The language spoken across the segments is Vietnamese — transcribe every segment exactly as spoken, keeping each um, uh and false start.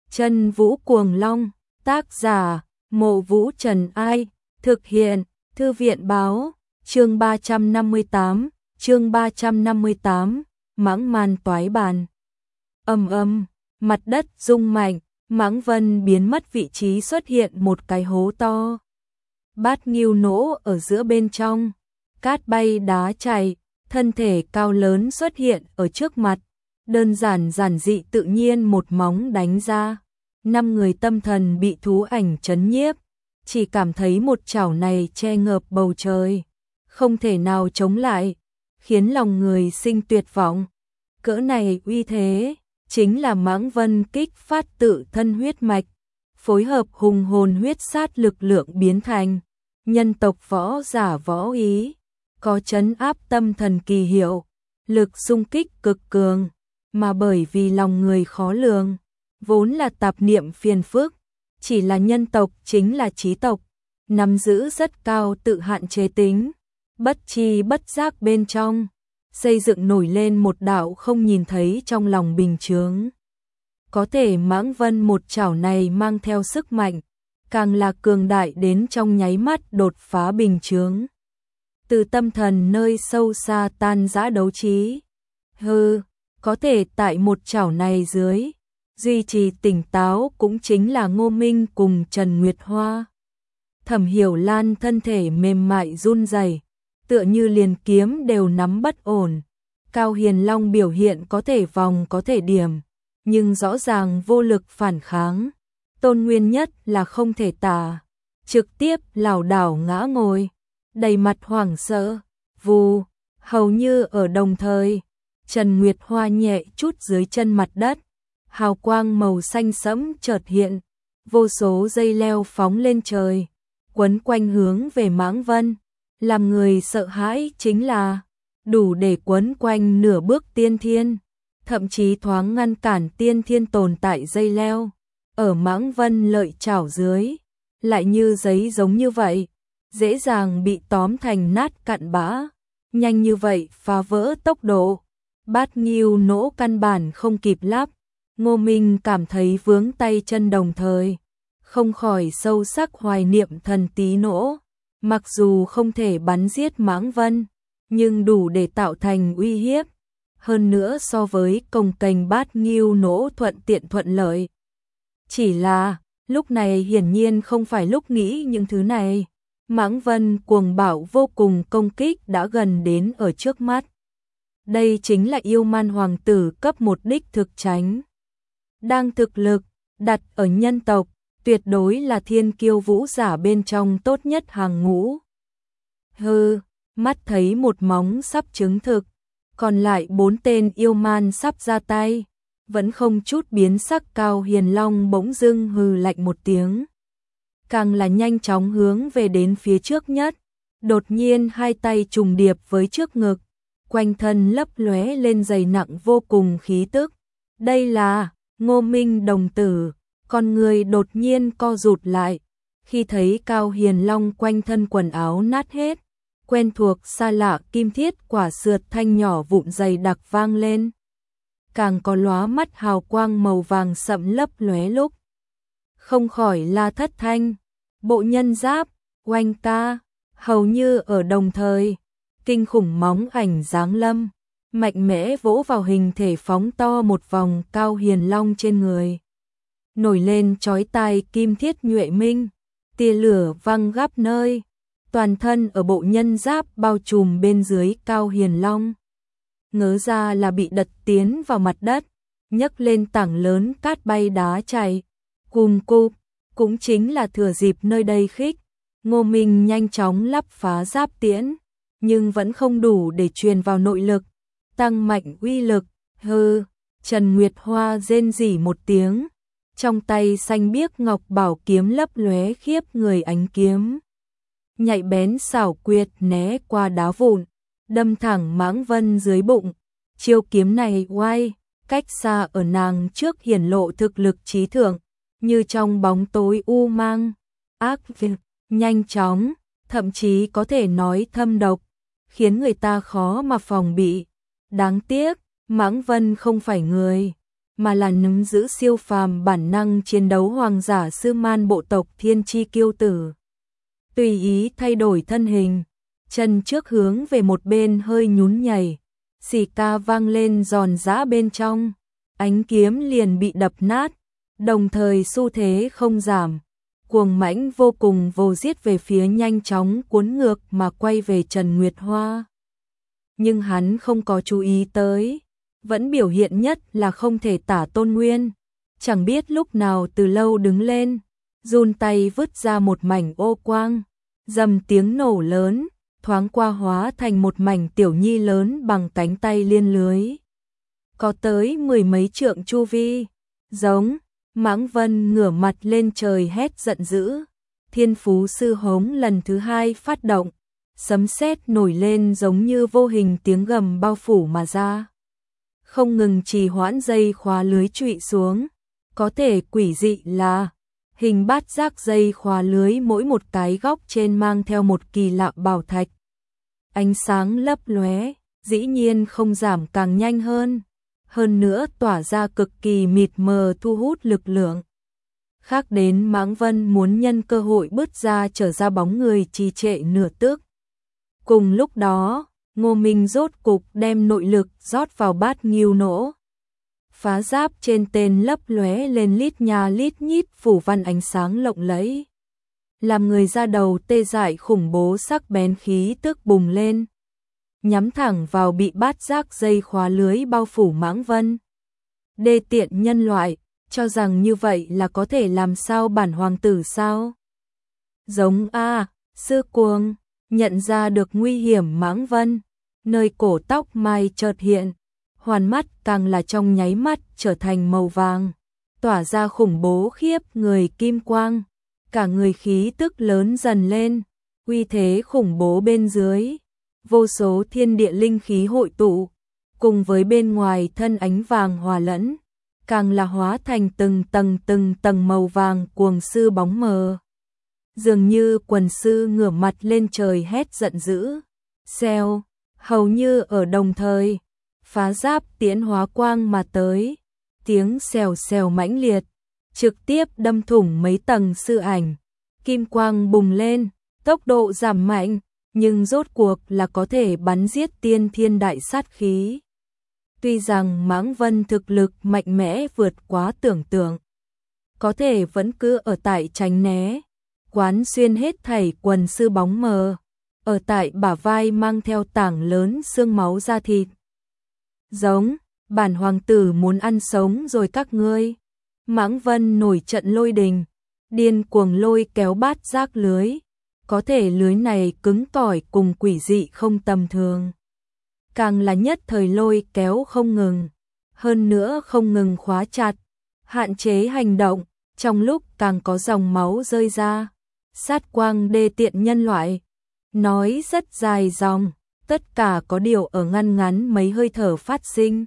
Chân Vũ Cuồng Long, tác giả, Mộ Vũ Trần Ai, thực hiện, Thư viện Báo, chương ba trăm năm mươi tám, chương ba trăm năm mươi tám, mãng man toái bàn. Ầm ầm, mặt đất rung mạnh, Mãng Vân biến mất vị trí, xuất hiện một cái hố to. Bát Ngưu nổ ở giữa bên trong, cát bay đá chạy, thân thể cao lớn xuất hiện ở trước mặt, đơn giản giản dị tự nhiên một móng đánh ra. Năm người tâm thần bị thú ảnh chấn nhiếp, chỉ cảm thấy một chảo này che ngợp bầu trời, không thể nào chống lại, khiến lòng người sinh tuyệt vọng. Cỡ này uy thế, chính là Mãng Vân kích phát tự thân huyết mạch, phối hợp hùng hồn huyết sát lực lượng biến thành nhân tộc võ giả võ ý, có trấn áp tâm thần kỳ hiệu, lực xung kích cực cường, mà bởi vì lòng người khó lường, vốn là tạp niệm phiền phức, chỉ là nhân tộc chính là chí tộc, nắm giữ rất cao tự hạn chế tính, bất chi bất giác bên trong, xây dựng nổi lên một đạo không nhìn thấy trong lòng bình chướng. Có thể Mãng Vân một chảo này mang theo sức mạnh, càng là cường đại đến trong nháy mắt đột phá bình chướng. Từ tâm thần nơi sâu xa tan rã đấu trí. Hừ, có thể tại một chảo này dưới, duy trì tỉnh táo cũng chính là Ngô Minh cùng Trần Nguyệt Hoa. Thẩm Hiểu Lan thân thể mềm mại run rẩy, tựa như liền kiếm đều nắm bất ổn. Cao Hiền Long biểu hiện có thể vòng có thể điểm, nhưng rõ ràng vô lực phản kháng. Tôn Nguyên Nhất là không thể tả, trực tiếp lảo đảo ngã ngồi, đầy mặt hoảng sợ, vù, hầu như ở đồng thời, Trần Nguyệt Hoa nhẹ chút dưới chân mặt đất, hào quang màu xanh sẫm chợt hiện, vô số dây leo phóng lên trời, quấn quanh hướng về Mãng Vân, làm người sợ hãi chính là đủ để quấn quanh nửa bước tiên thiên, thậm chí thoáng ngăn cản tiên thiên tồn tại dây leo, ở Mãng Vân lợi chảo dưới, lại như giấy giống như vậy, dễ dàng bị tóm thành nát cặn bã, nhanh như vậy phá vỡ tốc độ, Bát Ngưu nổ căn bản không kịp lắp. Ngô Minh cảm thấy vướng tay chân đồng thời, không khỏi sâu sắc hoài niệm thần tí nổ, mặc dù không thể bắn giết Mãng Vân, nhưng đủ để tạo thành uy hiếp, hơn nữa so với công kênh Bát Ngưu nổ thuận tiện thuận lợi. Chỉ là, lúc này hiển nhiên không phải lúc nghĩ những thứ này, Mãng Vân cuồng bạo vô cùng công kích đã gần đến ở trước mắt. Đây chính là yêu man hoàng tử cấp một đích thực tránh. Đang thực lực, đặt ở nhân tộc, tuyệt đối là thiên kiêu vũ giả bên trong tốt nhất hàng ngũ. Hừ, mắt thấy một móng sắp chứng thực, còn lại bốn tên yêu man sắp ra tay, vẫn không chút biến sắc. Cao Hiền Long bỗng dưng hừ lạnh một tiếng, càng là nhanh chóng hướng về đến phía trước nhất, đột nhiên hai tay trùng điệp với trước ngực, quanh thân lấp lóe lên dày nặng vô cùng khí tức. Đây là Ngô Minh đồng tử, con người đột nhiên co rụt lại, khi thấy Cao Hiền Long quanh thân quần áo nát hết, quen thuộc xa lạ kim thiết quả sượt thanh nhỏ vụn dày đặc vang lên, càng có lóa mắt hào quang màu vàng sậm lấp lóe lúc. Không khỏi la thất thanh, bộ nhân giáp, oanh ca, hầu như ở đồng thời, kinh khủng móng ảnh giáng lâm, mạnh mẽ vỗ vào hình thể phóng to một vòng Cao Hiền Long trên người. Nổi lên chói tai kim thiết nhuệ minh, tia lửa văng gấp nơi, toàn thân ở bộ nhân giáp bao trùm bên dưới Cao Hiền Long. Ngớ ra là bị đật tiến vào mặt đất, nhấc lên tảng lớn cát bay đá chảy, cùm cụp, cũng chính là thừa dịp nơi đây khích. Ngô Minh nhanh chóng lắp phá giáp tiễn, nhưng vẫn không đủ để truyền vào nội lực, tăng mạnh uy lực. Hừ, Trần Nguyệt Hoa rên rỉ một tiếng, trong tay xanh biếc ngọc bảo kiếm lấp lóe khiếp người ánh kiếm, nhạy bén xảo quyệt né qua đá vụn, đâm thẳng Mãng Vân dưới bụng. Chiêu kiếm này oai, cách xa ở nàng trước hiển lộ thực lực trí thượng, như trong bóng tối u mang, ác việc, nhanh chóng, thậm chí có thể nói thâm độc, khiến người ta khó mà phòng bị. Đáng tiếc, Mãng Vân không phải người, mà là nắm giữ siêu phàm bản năng chiến đấu hoàng giả sư man bộ tộc thiên chi kiêu tử. Tùy ý thay đổi thân hình, chân trước hướng về một bên hơi nhún nhảy, xì ca vang lên giòn giã bên trong, ánh kiếm liền bị đập nát, đồng thời xu thế không giảm, cuồng mãnh vô cùng vô giết về phía nhanh chóng cuốn ngược mà quay về Trần Nguyệt Hoa. Nhưng hắn không có chú ý tới, vẫn biểu hiện nhất là không thể tả Tôn Nguyên, chẳng biết lúc nào từ lâu đứng lên, run tay vứt ra một mảnh ô quang, dầm tiếng nổ lớn, thoáng qua hóa thành một mảnh tiểu nhi lớn bằng cánh tay liên lưới. Có tới mười mấy trượng chu vi, giống, Mãng Vân ngửa mặt lên trời hét giận dữ, Thiên Phú Sư Hống lần thứ hai phát động, sấm sét nổi lên giống như vô hình tiếng gầm bao phủ mà ra. Không ngừng trì hoãn dây khóa lưới trụy xuống, có thể quỷ dị là hình bát giác dây khóa lưới mỗi một cái góc trên mang theo một kỳ lạ bảo thạch. Ánh sáng lấp lóe, dĩ nhiên không giảm càng nhanh hơn, hơn nữa tỏa ra cực kỳ mịt mờ thu hút lực lượng. Khác đến Mãng Vân muốn nhân cơ hội bứt ra trở ra bóng người trì trệ nửa tức. Cùng lúc đó, Ngô Minh rốt cục đem nội lực rót vào bát nghiêu nỗ. Phá giáp trên tên lấp lóe lên lít nha lít nhít phủ văn ánh sáng lộng lẫy. Làm người ra đầu tê dại khủng bố sắc bén khí tức bùng lên. Nhắm thẳng vào bị bát giác dây khóa lưới bao phủ Mãng Vân. Đê tiện nhân loại, cho rằng như vậy là có thể làm sao bản hoàng tử sao? Giống a, sư cuồng, nhận ra được nguy hiểm Mãng Vân, nơi cổ tóc mai chợt hiện, hoàn mắt càng là trong nháy mắt trở thành màu vàng, tỏa ra khủng bố khiếp người kim quang, cả người khí tức lớn dần lên, uy thế khủng bố bên dưới, vô số thiên địa linh khí hội tụ, cùng với bên ngoài thân ánh vàng hòa lẫn, càng là hóa thành từng tầng từng tầng màu vàng cuồng sư bóng mờ. Dường như quần sư ngửa mặt lên trời hét giận dữ, xèo, hầu như ở đồng thời, phá giáp tiễn hóa quang mà tới, tiếng xèo xèo mãnh liệt, trực tiếp đâm thủng mấy tầng sư ảnh, kim quang bùng lên, tốc độ giảm mạnh, nhưng rốt cuộc là có thể bắn giết tiên thiên đại sát khí. Tuy rằng Mãng Vân thực lực mạnh mẽ vượt quá tưởng tượng, có thể vẫn cứ ở tại tránh né, quán xuyên hết thảy quần sư bóng mờ, ở tại bả vai mang theo tảng lớn xương máu da thịt. Giống, bản hoàng tử muốn ăn sống rồi các ngươi. Mãng Vân nổi trận lôi đình, điên cuồng lôi kéo bát giác lưới, có thể lưới này cứng cỏi cùng quỷ dị không tầm thường. Càng là nhất thời lôi kéo không ngừng, hơn nữa không ngừng khóa chặt, hạn chế hành động, trong lúc càng có dòng máu rơi ra. Sát quang đê tiện nhân loại, nói rất dài dòng, tất cả có điều ở ngăn ngắn mấy hơi thở phát sinh.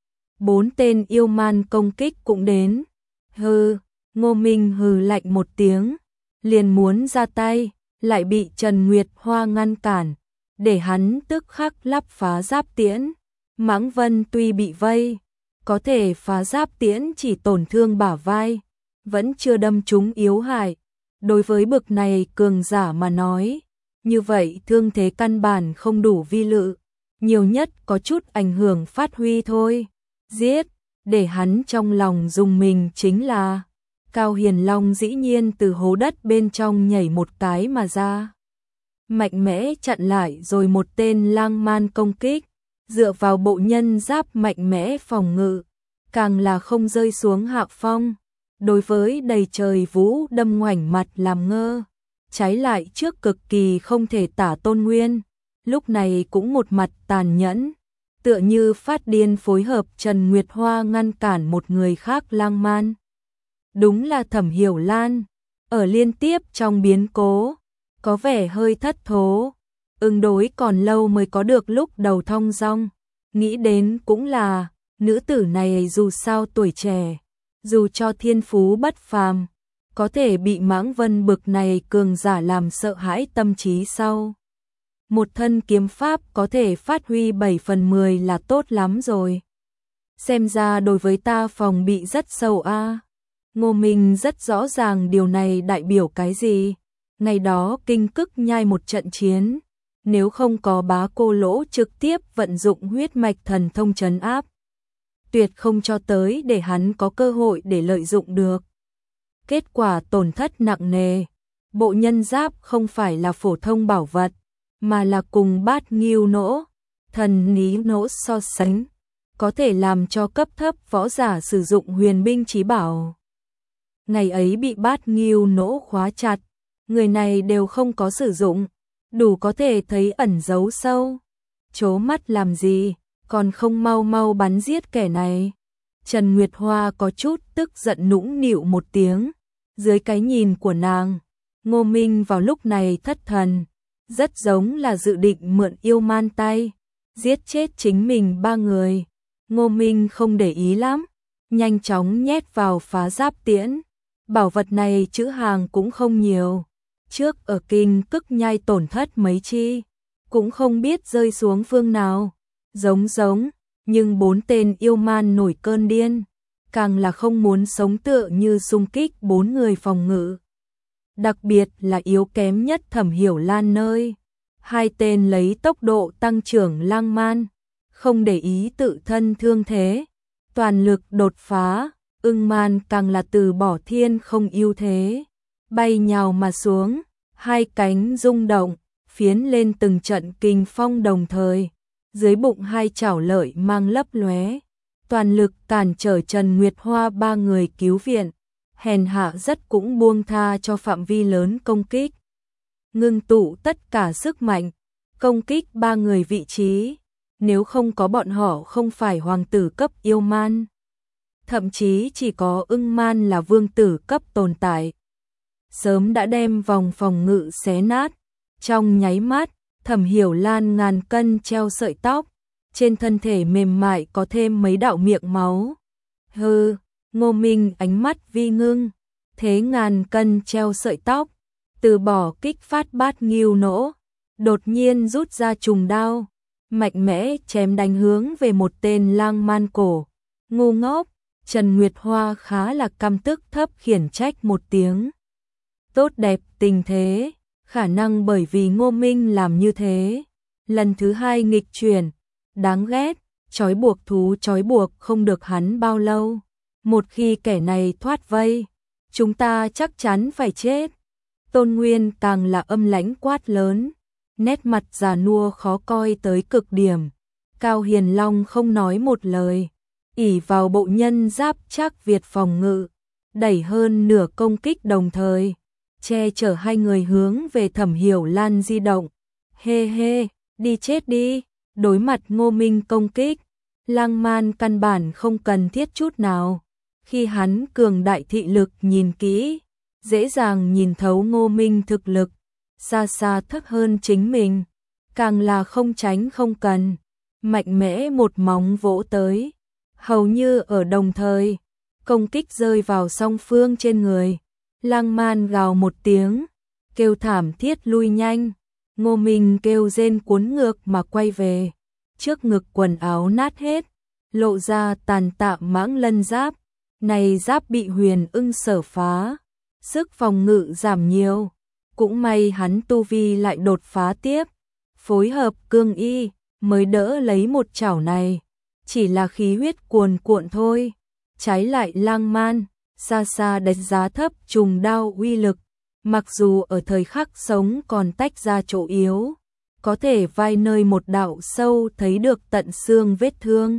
Bốn tên yêu man công kích cũng đến. Hừ, Ngô Minh hừ lạnh một tiếng, liền muốn ra tay, lại bị Trần Nguyệt Hoa ngăn cản, để hắn tức khắc lắp phá giáp tiễn. Mãng Vân tuy bị vây, có thể phá giáp tiễn chỉ tổn thương bả vai, vẫn chưa đâm trúng yếu hại. Đối với bực này cường giả mà nói, như vậy thương thế căn bản không đủ vi lự, nhiều nhất có chút ảnh hưởng phát huy thôi. Giết, để hắn trong lòng dùng mình chính là, Cao Hiền Long dĩ nhiên từ hố đất bên trong nhảy một cái mà ra. Mạnh mẽ chặn lại rồi một tên lang man công kích, dựa vào bộ nhân giáp mạnh mẽ phòng ngự, càng là không rơi xuống hạ phong. Đối với đầy trời vũ đâm ngoảnh mặt làm ngơ, trái lại trước cực kỳ không thể tả Tôn Nguyên, lúc này cũng một mặt tàn nhẫn, tựa như phát điên phối hợp Trần Nguyệt Hoa ngăn cản một người khác lang man. Đúng là Thẩm Hiểu Lan, ở liên tiếp trong biến cố, có vẻ hơi thất thố, ứng đối còn lâu mới có được lúc đầu thong dong, nghĩ đến cũng là, nữ tử này dù sao tuổi trẻ, dù cho thiên phú bất phàm, có thể bị Mãng Vân bực này cường giả làm sợ hãi tâm trí sau. Một thân kiếm pháp có thể phát huy bảy phần mười là tốt lắm rồi. Xem ra đối với ta phòng bị rất sâu a. À. Ngô Minh rất rõ ràng điều này đại biểu cái gì. Ngày đó Kinh Cức Nhai một trận chiến, nếu không có Bá Cô Lỗ trực tiếp vận dụng huyết mạch thần thông trấn áp, tuyệt không cho tới để hắn có cơ hội để lợi dụng được. Kết quả tổn thất nặng nề. Bộ nhân giáp không phải là phổ thông bảo vật, mà là cùng Bát Ngưu Nỗ, thần ní nỗ so sánh, có thể làm cho cấp thấp võ giả sử dụng huyền binh chí bảo. Ngày ấy bị Bát Ngưu Nỗ khóa chặt, người này đều không có sử dụng, đủ có thể thấy ẩn giấu sâu. Chố mắt làm gì, còn không mau mau bắn giết kẻ này. Trần Nguyệt Hoa có chút tức giận nũng nịu một tiếng. Dưới cái nhìn của nàng, Ngô Minh vào lúc này thất thần, rất giống là dự định mượn yêu man tay, giết chết chính mình ba người. Ngô Minh không để ý lắm, nhanh chóng nhét vào phá giáp tiễn. Bảo vật này chữ hàng cũng không nhiều, trước ở Kinh Cức Nhai tổn thất mấy chi, cũng không biết rơi xuống phương nào. Giống giống, nhưng bốn tên yêu man nổi cơn điên, càng là không muốn sống tựa như xung kích bốn người phòng ngự. Đặc biệt là yếu kém nhất Thẩm Hiểu Lan nơi. Hai tên lấy tốc độ tăng trưởng lang man, không để ý tự thân thương thế, toàn lực đột phá. Ưng man càng là từ bỏ thiên không ưu thế, bay nhào mà xuống, hai cánh rung động, phiến lên từng trận kinh phong đồng thời. Dưới bụng hai chảo lợi mang lấp lóe, toàn lực cản trở Trần Nguyệt Hoa ba người cứu viện, hèn hạ rất cũng buông tha cho phạm vi lớn công kích. Ngưng tụ tất cả sức mạnh, công kích ba người vị trí, nếu không có bọn họ không phải hoàng tử cấp yêu man. Thậm chí chỉ có ưng man là vương tử cấp tồn tại. Sớm đã đem vòng phòng ngự xé nát, trong nháy mắt. Thẩm Hiểu Lan ngàn cân treo sợi tóc, trên thân thể mềm mại có thêm mấy đạo miệng máu. Hừ, Ngô Minh ánh mắt vi ngưng, thế ngàn cân treo sợi tóc, từ bỏ kích phát Bát Ngưu Nỗ, đột nhiên rút ra trùng đao, mạnh mẽ chém đánh hướng về một tên lang man cổ. Ngu ngốc, Trần Nguyệt Hoa khá là căm tức thấp khiển trách một tiếng. Tốt đẹp tình thế. Khả năng bởi vì Ngô Minh làm như thế, lần thứ hai nghịch chuyển, đáng ghét, trói buộc thú trói buộc không được hắn bao lâu. Một khi kẻ này thoát vây, chúng ta chắc chắn phải chết. Tôn Nguyên càng là âm lãnh quát lớn, nét mặt già nua khó coi tới cực điểm. Cao Hiền Long không nói một lời, ỷ vào bộ nhân giáp chắc Việt phòng ngự, đẩy hơn nửa công kích đồng thời. Che chở hai người hướng về Thẩm Hiểu Lan di động. Hê hê, đi chết đi. Đối mặt Ngô Minh công kích, lang man căn bản không cần thiết chút nào. Khi hắn cường đại thị lực nhìn kỹ, dễ dàng nhìn thấu Ngô Minh thực lực, xa xa thấp hơn chính mình, càng là không tránh không cần. Mạnh mẽ một móng vỗ tới, hầu như ở đồng thời, công kích rơi vào song phương trên người. Lang man gào một tiếng, kêu thảm thiết lui nhanh. Ngô Minh kêu rên cuốn ngược mà quay về. Trước ngực quần áo nát hết, lộ ra tàn tạ mãng lân giáp. Này giáp bị huyền ưng sở phá, sức phòng ngự giảm nhiều. Cũng may hắn tu vi lại đột phá tiếp, phối hợp cương y mới đỡ lấy một chảo này. Chỉ là khí huyết cuồn cuộn thôi. Trái lại lang man xa xa đánh giá thấp trùng đao uy lực, mặc dù ở thời khắc sống còn tách ra chỗ yếu, có thể vai nơi một đạo sâu thấy được tận xương vết thương,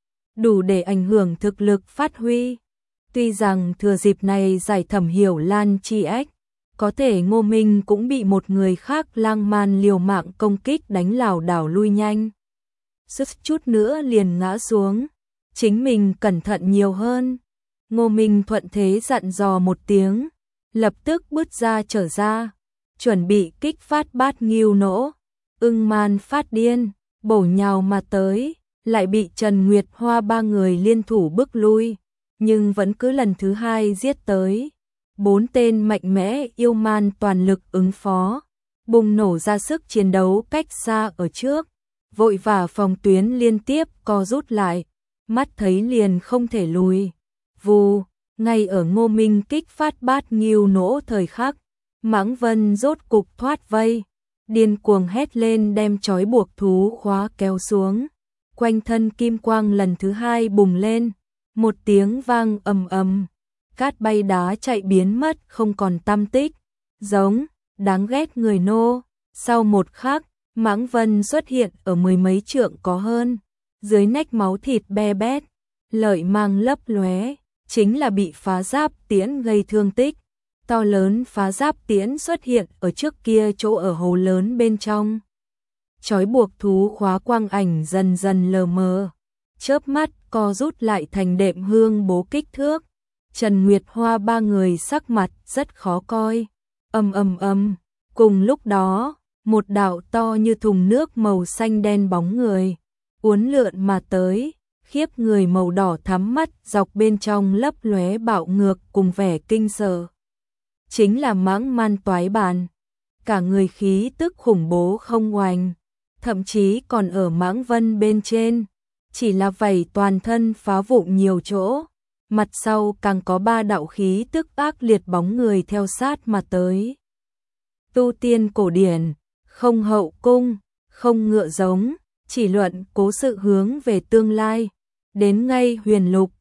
đủ để ảnh hưởng thực lực phát huy. Tuy rằng thừa dịp này giải Thẩm Hiểu Lan chi ách, có thể Ngô Minh cũng bị một người khác lang man liều mạng công kích đánh lảo đảo lui nhanh. Sức chút nữa liền ngã xuống, chính mình cẩn thận nhiều hơn. Ngô Minh thuận thế dặn dò một tiếng, lập tức bứt ra trở ra, chuẩn bị kích phát Bát Ngưu Nỗ. Ưng man phát điên, bổ nhào mà tới, lại bị Trần Nguyệt Hoa ba người liên thủ bức lui, nhưng vẫn cứ lần thứ hai giết tới. Bốn tên mạnh mẽ yêu man toàn lực ứng phó, bùng nổ ra sức chiến đấu cách xa ở trước, vội vã phòng tuyến liên tiếp co rút lại. mắt thấy liền không thể lùi. Vù, ngay ở Ngô Minh kích phát bát nghiêu nỗ thời khắc, Mãng Vân rốt cục thoát vây, điên cuồng hét lên đem trói buộc thú khóa kéo xuống. Quanh thân kim quang lần thứ hai bùng lên, một tiếng vang ầm ầm, cát bay đá chạy biến mất không còn tăm tích, giống, đáng ghét người nô. Sau một khắc, Mãng Vân xuất hiện ở mười mấy trượng có hơn, dưới nách máu thịt be bét, lợi mang lấp lóe, chính là bị phá giáp tiễn gây thương tích. To lớn phá giáp tiễn xuất hiện ở trước kia chỗ ở hồ lớn bên trong. Trói buộc thú khóa quang ảnh dần dần lờ mờ, chớp mắt co rút lại thành đệm hương bố kích thước. Trần Nguyệt Hoa ba người sắc mặt rất khó coi. Ầm ầm ầm, cùng lúc đó, một đạo to như thùng nước màu xanh đen bóng người uốn lượn mà tới, khiếp người màu đỏ thắm mắt dọc bên trong lấp lóe bạo ngược cùng vẻ kinh sợ. Chính là Mãng Man Toái Bàn, cả người khí tức khủng bố không oành, thậm chí còn ở Mãng Vân bên trên, chỉ là vảy toàn thân phá vụn nhiều chỗ, mặt sau càng có ba đạo khí tức ác liệt bóng người theo sát mà tới. Tu tiên cổ điển, không hậu cung, không ngựa giống, chỉ luận cố sự hướng về tương lai, đến ngay huyền lục,